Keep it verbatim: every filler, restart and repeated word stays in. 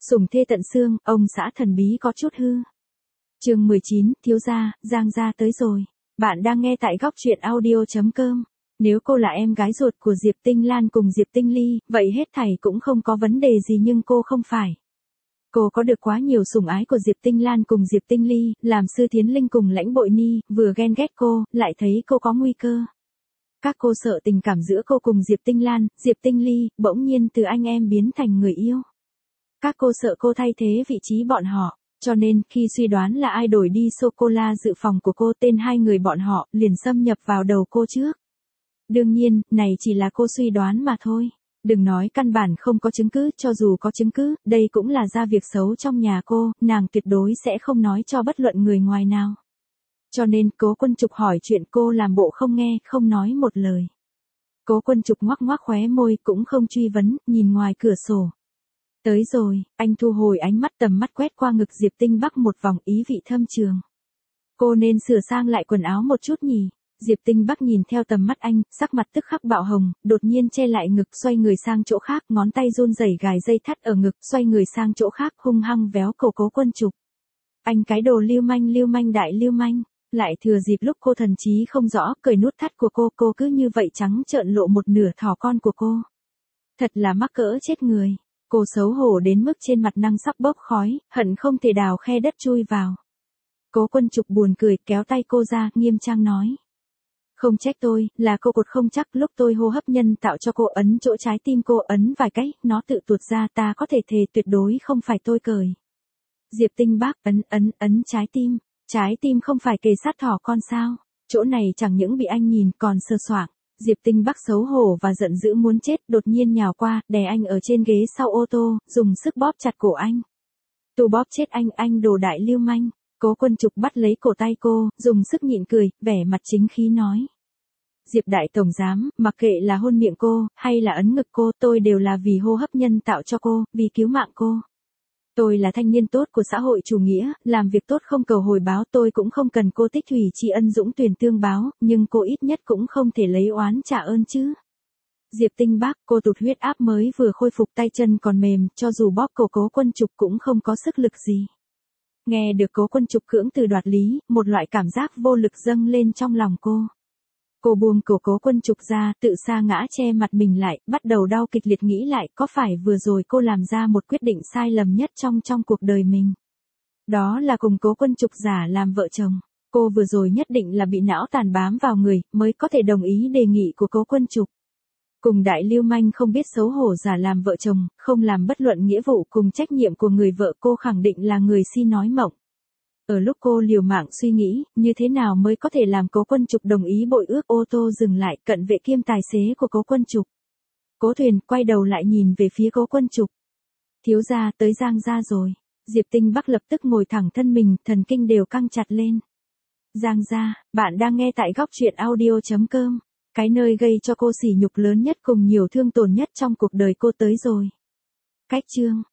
Sủng thê tận xương, ông xã thần bí có chút hư. Chương mười chín, thiếu gia, Giang gia tới rồi. Bạn đang nghe tại góc truyện audio chấm com. Nếu cô là em gái ruột của Diệp Tinh Lan cùng Diệp Tinh Ly, vậy hết thảy cũng không có vấn đề gì, nhưng cô không phải. Cô có được quá nhiều sủng ái của Diệp Tinh Lan cùng Diệp Tinh Ly, làm Sư Thiến Linh cùng Lãnh Bội Ni, vừa ghen ghét cô, lại thấy cô có nguy cơ. Các cô sợ tình cảm giữa cô cùng Diệp Tinh Lan, Diệp Tinh Ly, bỗng nhiên từ anh em biến thành người yêu. Các cô sợ cô thay thế vị trí bọn họ, cho nên khi suy đoán là ai đổi đi sô-cô-la dự phòng của cô, tên hai người bọn họ liền xâm nhập vào đầu cô trước. Đương nhiên, này chỉ là cô suy đoán mà thôi. Đừng nói căn bản không có chứng cứ, cho dù có chứng cứ, đây cũng là ra việc xấu trong nhà cô, nàng tuyệt đối sẽ không nói cho bất luận người ngoài nào. Cho nên, Cố Quân Trục hỏi chuyện, cô làm bộ không nghe, không nói một lời. Cố Quân Trục ngoắc ngoắc khóe môi, cũng không truy vấn, nhìn ngoài cửa sổ. Tới rồi, anh thu hồi ánh mắt, tầm mắt quét qua ngực Diệp Tinh Bắc một vòng, ý vị thâm trường. Cô nên sửa sang lại quần áo một chút nhỉ? Diệp Tinh Bắc nhìn theo tầm mắt anh, sắc mặt tức khắc bạo hồng, đột nhiên che lại ngực, xoay người sang chỗ khác, ngón tay run rẩy gài dây thắt ở ngực, xoay người sang chỗ khác, hung hăng véo cổ Cố Quân Trục. Anh cái đồ lưu manh, lưu manh đại lưu manh. Lại thừa dịp lúc cô thần trí không rõ, cởi nút thắt của cô, cô cứ như vậy trắng trợn lộ một nửa thỏ con của cô. Thật là mắc cỡ chết người. Cô xấu hổ đến mức trên mặt năng sắp bốc khói, hận không thể đào khe đất chui vào. Cố Quân Trục buồn cười, kéo tay cô ra, nghiêm trang nói. Không trách tôi, là cô cột không chắc, lúc tôi hô hấp nhân tạo cho cô ấn chỗ trái tim cô ấn vài cái, nó tự tuột ra, ta có thể thề tuyệt đối không phải tôi cởi. Diệp Tinh Bắc ấn ấn ấn trái tim, trái tim không phải kề sát thỏ con sao, chỗ này chẳng những bị anh nhìn còn sờ soạng. Diệp Tinh Bắc xấu hổ và giận dữ muốn chết, đột nhiên nhào qua, đè anh ở trên ghế sau ô tô, dùng sức bóp chặt cổ anh. Tu bóp chết anh, anh đồ đại lưu manh. Cố Quân Trục bắt lấy cổ tay cô, dùng sức nhịn cười, vẻ mặt chính khí nói. Diệp đại tổng giám, mặc kệ là hôn miệng cô, hay là ấn ngực cô, tôi đều là vì hô hấp nhân tạo cho cô, vì cứu mạng cô. Tôi là thanh niên tốt của xã hội chủ nghĩa, làm việc tốt không cầu hồi báo, tôi cũng không cần cô tích thủy tri ân dũng tuyển tương báo, nhưng cô ít nhất cũng không thể lấy oán trả ơn chứ. Diệp Tinh Bắc, cô tụt huyết áp mới vừa khôi phục, tay chân còn mềm, cho dù bóp cổ Cố Quân Trục cũng không có sức lực gì. Nghe được Cố Quân Trục cưỡng từ đoạt lý, một loại cảm giác vô lực dâng lên trong lòng cô. Cô buông cổ Cố Quân Trục ra, tự sa ngã che mặt mình lại, bắt đầu đau kịch liệt, nghĩ lại, có phải vừa rồi cô làm ra một quyết định sai lầm nhất trong trong cuộc đời mình. Đó là cùng Cố Quân Trục giả làm vợ chồng. Cô vừa rồi nhất định là bị não tàn bám vào người, mới có thể đồng ý đề nghị của Cố Quân Trục. Cùng đại lưu manh không biết xấu hổ giả làm vợ chồng, không làm bất luận nghĩa vụ cùng trách nhiệm của người vợ, cô khẳng định là người si nói mộng. Ở lúc cô liều mạng suy nghĩ, như thế nào mới có thể làm Cố Quân Trục đồng ý bội ước, ô tô dừng lại, cận vệ kiêm tài xế của Cố Quân Trục. Cố Thuyền quay đầu lại nhìn về phía Cố Quân Trục. Thiếu gia, tới Giang gia rồi. Diệp Tinh Bắc lập tức ngồi thẳng thân mình, thần kinh đều căng chặt lên. Giang gia, bạn đang nghe tại góc truyện audio chấm com. Cái nơi gây cho cô sỉ nhục lớn nhất cùng nhiều thương tổn nhất trong cuộc đời cô tới rồi. Cách chương